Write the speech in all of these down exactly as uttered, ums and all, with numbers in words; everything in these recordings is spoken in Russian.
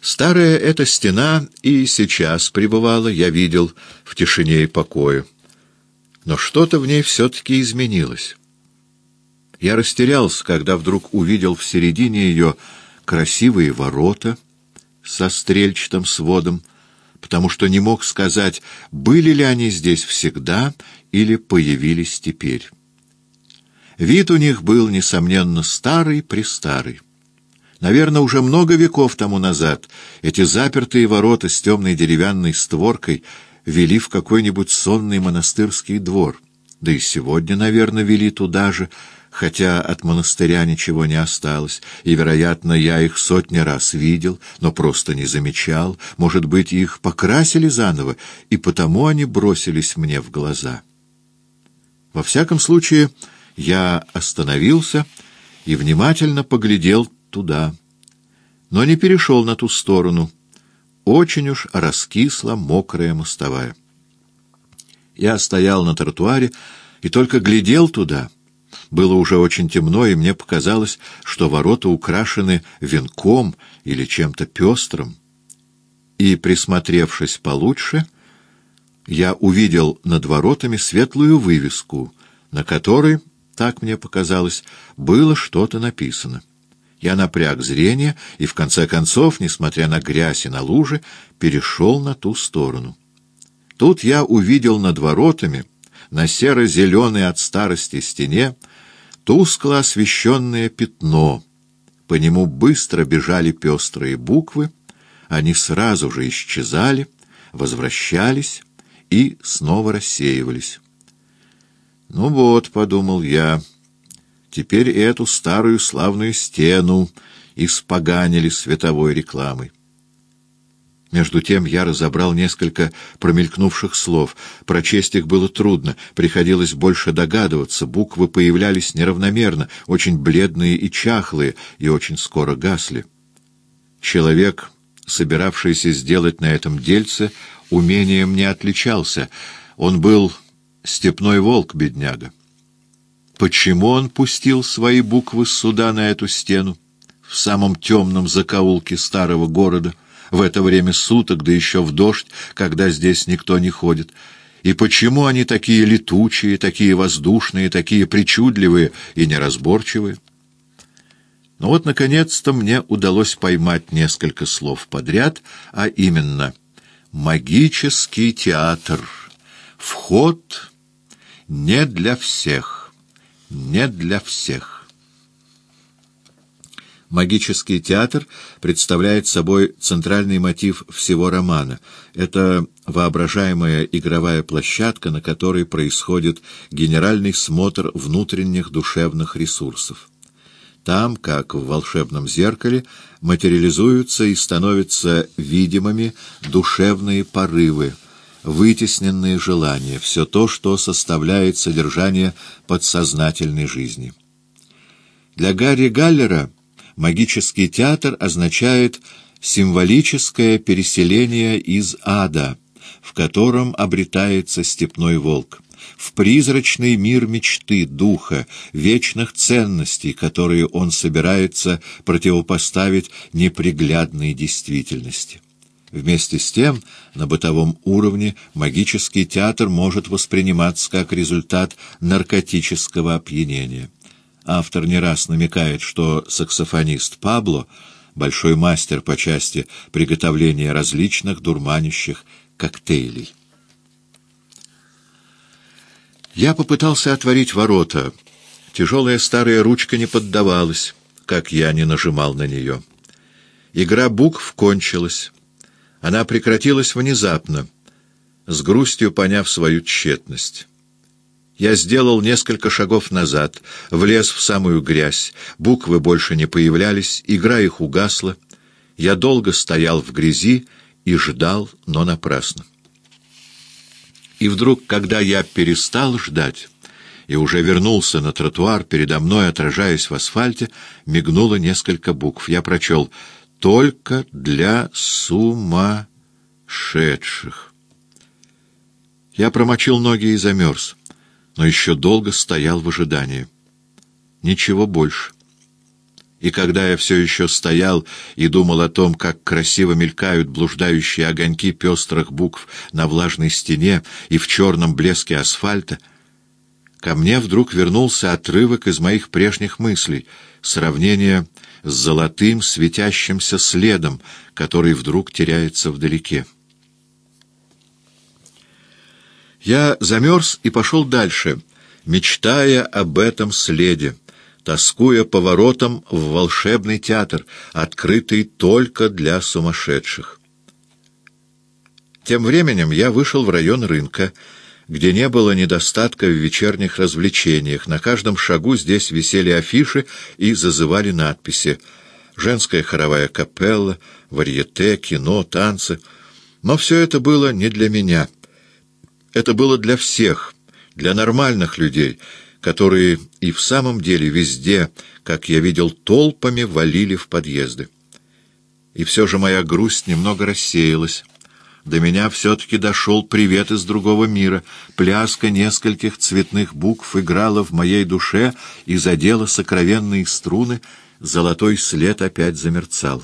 Старая эта стена и сейчас пребывала, я видел, в тишине и покое. Но что-то в ней все-таки изменилось. Я растерялся, когда вдруг увидел в середине ее красивые ворота со стрельчатым сводом, потому что не мог сказать, были ли они здесь всегда или появились теперь. Вид у них был, несомненно, старый-престарый. Наверное, уже много веков тому назад эти запертые ворота с темной деревянной створкой вели в какой-нибудь сонный монастырский двор. Да и сегодня, наверное, вели туда же, хотя от монастыря ничего не осталось, и, вероятно, я их сотни раз видел, но просто не замечал. Может быть, их покрасили заново, и потому они бросились мне в глаза. Во всяком случае, я остановился и внимательно поглядел туда, но не перешел на ту сторону. Очень уж раскисла мокрая мостовая. Я стоял на тротуаре и только глядел туда. Было уже очень темно, и мне показалось, что ворота украшены венком или чем-то пестрым. И, присмотревшись получше, я увидел над воротами светлую вывеску, на которой, так мне показалось, было что-то написано. Я напряг зрение и, в конце концов, несмотря на грязь и на лужи, перешел на ту сторону. Тут я увидел над воротами, на серо-зеленой от старости стене, тускло освещенное пятно. По нему быстро бежали пестрые буквы, они сразу же исчезали, возвращались и снова рассеивались. «Ну вот», — подумал я, — теперь эту старую славную стену испоганили световой рекламой. Между тем я разобрал несколько промелькнувших слов. Прочесть их было трудно, приходилось больше догадываться. Буквы появлялись неравномерно, очень бледные и чахлые, и очень скоро гасли. Человек, собиравшийся сделать на этом дельце, умением не отличался. Он был степной волк, бедняга. Почему он пустил свои буквы сюда, на эту стену, в самом темном закоулке старого города, в это время суток, да еще в дождь, когда здесь никто не ходит? И почему они такие летучие, такие воздушные, такие причудливые и неразборчивые? Но вот, наконец-то, мне удалось поймать несколько слов подряд, а именно «магический театр. Вход не для всех». Не для всех. Магический театр представляет собой центральный мотив всего романа. Это воображаемая игровая площадка, на которой происходит генеральный смотр внутренних душевных ресурсов. Там, как в волшебном зеркале, материализуются и становятся видимыми душевные порывы, вытесненные желания, все то, что составляет содержание подсознательной жизни. Для Гарри Галлера магический театр означает символическое переселение из ада, в котором обретается степной волк, в призрачный мир мечты, духа, вечных ценностей, которые он собирается противопоставить неприглядной действительности. Вместе с тем, на бытовом уровне магический театр может восприниматься как результат наркотического опьянения. Автор не раз намекает, что саксофонист Пабло — большой мастер по части приготовления различных дурманящих коктейлей. Я попытался отворить ворота. Тяжелая старая ручка не поддавалась, как я не нажимал на нее. Игра букв кончилась. Она прекратилась внезапно, с грустью поняв свою тщетность. Я сделал несколько шагов назад, влез в самую грязь, буквы больше не появлялись, игра их угасла. Я долго стоял в грязи и ждал, но напрасно. И вдруг, когда я перестал ждать и уже вернулся на тротуар, передо мной, отражаясь в асфальте, мигнуло несколько букв. Я прочел «Только для сумасшедших». Я промочил ноги и замерз, но еще долго стоял в ожидании. Ничего больше. И когда я все еще стоял и думал о том, как красиво мелькают блуждающие огоньки пестрых букв на влажной стене и в черном блеске асфальта, ко мне вдруг вернулся отрывок из моих прежних мыслей, сравнение с золотым светящимся следом, который вдруг теряется вдалеке. Я замерз и пошел дальше, мечтая об этом следе, тоскуя поворотом в волшебный театр, открытый только для сумасшедших. Тем временем я вышел в район рынка, где не было недостатка в вечерних развлечениях. На каждом шагу здесь висели афиши и зазывали надписи: «Женская хоровая капелла», «Варьете», «Кино», «Танцы». Но все это было не для меня. Это было для всех, для нормальных людей, которые и в самом деле везде, как я видел, толпами валили в подъезды. И все же моя грусть немного рассеялась. До меня все-таки дошел привет из другого мира. Пляска нескольких цветных букв играла в моей душе и задела сокровенные струны. Золотой след опять замерцал.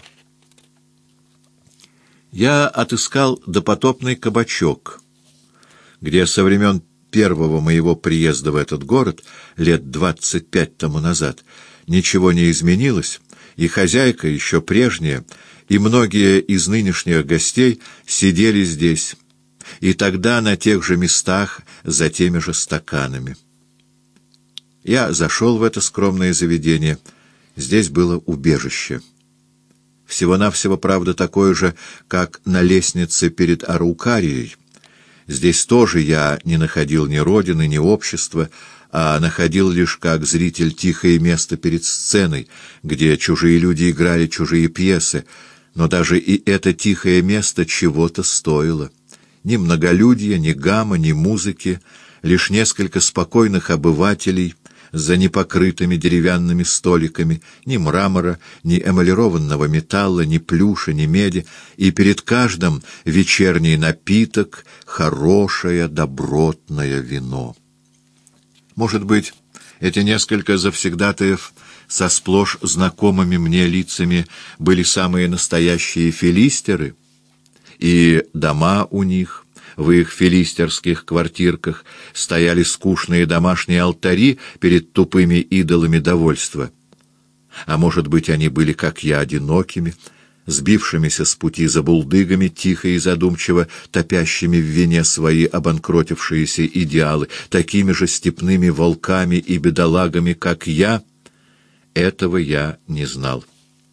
Я отыскал допотопный кабачок, где со времен первого моего приезда в этот город, лет двадцать пять тому назад, ничего не изменилось, и хозяйка еще прежняя, и многие из нынешних гостей сидели здесь, и тогда на тех же местах за теми же стаканами. Я зашел в это скромное заведение. Здесь было убежище. Всего-навсего, правда, такое же, как на лестнице перед Араукарией. Здесь тоже я не находил ни родины, ни общества, а находил лишь как зритель тихое место перед сценой, где чужие люди играли чужие пьесы, но даже и это тихое место чего-то стоило. Ни многолюдья, ни гамма, ни музыки, лишь несколько спокойных обывателей за непокрытыми деревянными столиками, ни мрамора, ни эмалированного металла, ни плюша, ни меди, и перед каждым вечерний напиток, хорошее, добротное вино. Может быть, эти несколько завсегдатаев со сплошь знакомыми мне лицами были самые настоящие филистеры, и дома у них, в их филистерских квартирках, стояли скучные домашние алтари перед тупыми идолами довольства. А может быть, они были, как я, одинокими, сбившимися с пути забулдыгами, тихо и задумчиво топящими в вине свои обанкротившиеся идеалы, такими же степными волками и бедолагами, как я. Этого я не знал.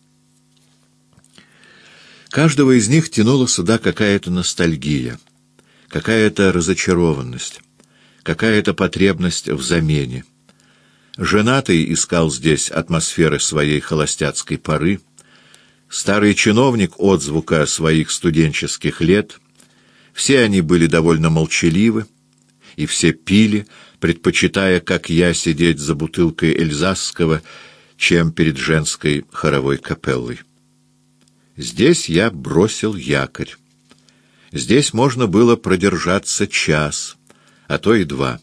Каждого из них тянула сюда какая-то ностальгия, какая-то разочарованность, какая-то потребность в замене. Женатый искал здесь атмосферы своей холостяцкой поры, старый чиновник — отзвука своих студенческих лет. Все они были довольно молчаливы, и все пили, предпочитая, как я, сидеть за бутылкой эльзасского, чем перед женской хоровой капеллой. Здесь я бросил якорь. Здесь можно было продержаться час, а то и два.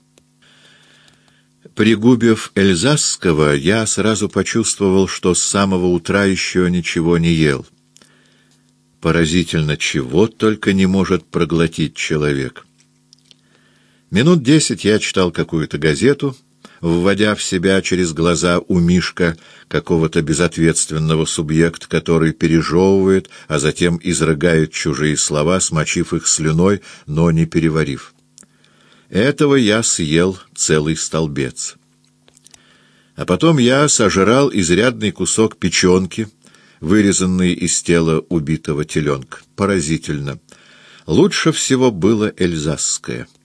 Пригубив эльзасского, я сразу почувствовал, что с самого утра еще ничего не ел. Поразительно, чего только не может проглотить человек. Минут десять я читал какую-то газету, вводя в себя через глаза у Мишка какого-то безответственного субъекта, который пережевывает, а затем изрыгает чужие слова, смочив их слюной, но не переварив. Этого я съел целый столбец. А потом я сожрал изрядный кусок печенки, вырезанный из тела убитого теленка. Поразительно. Лучше всего было эльзасское.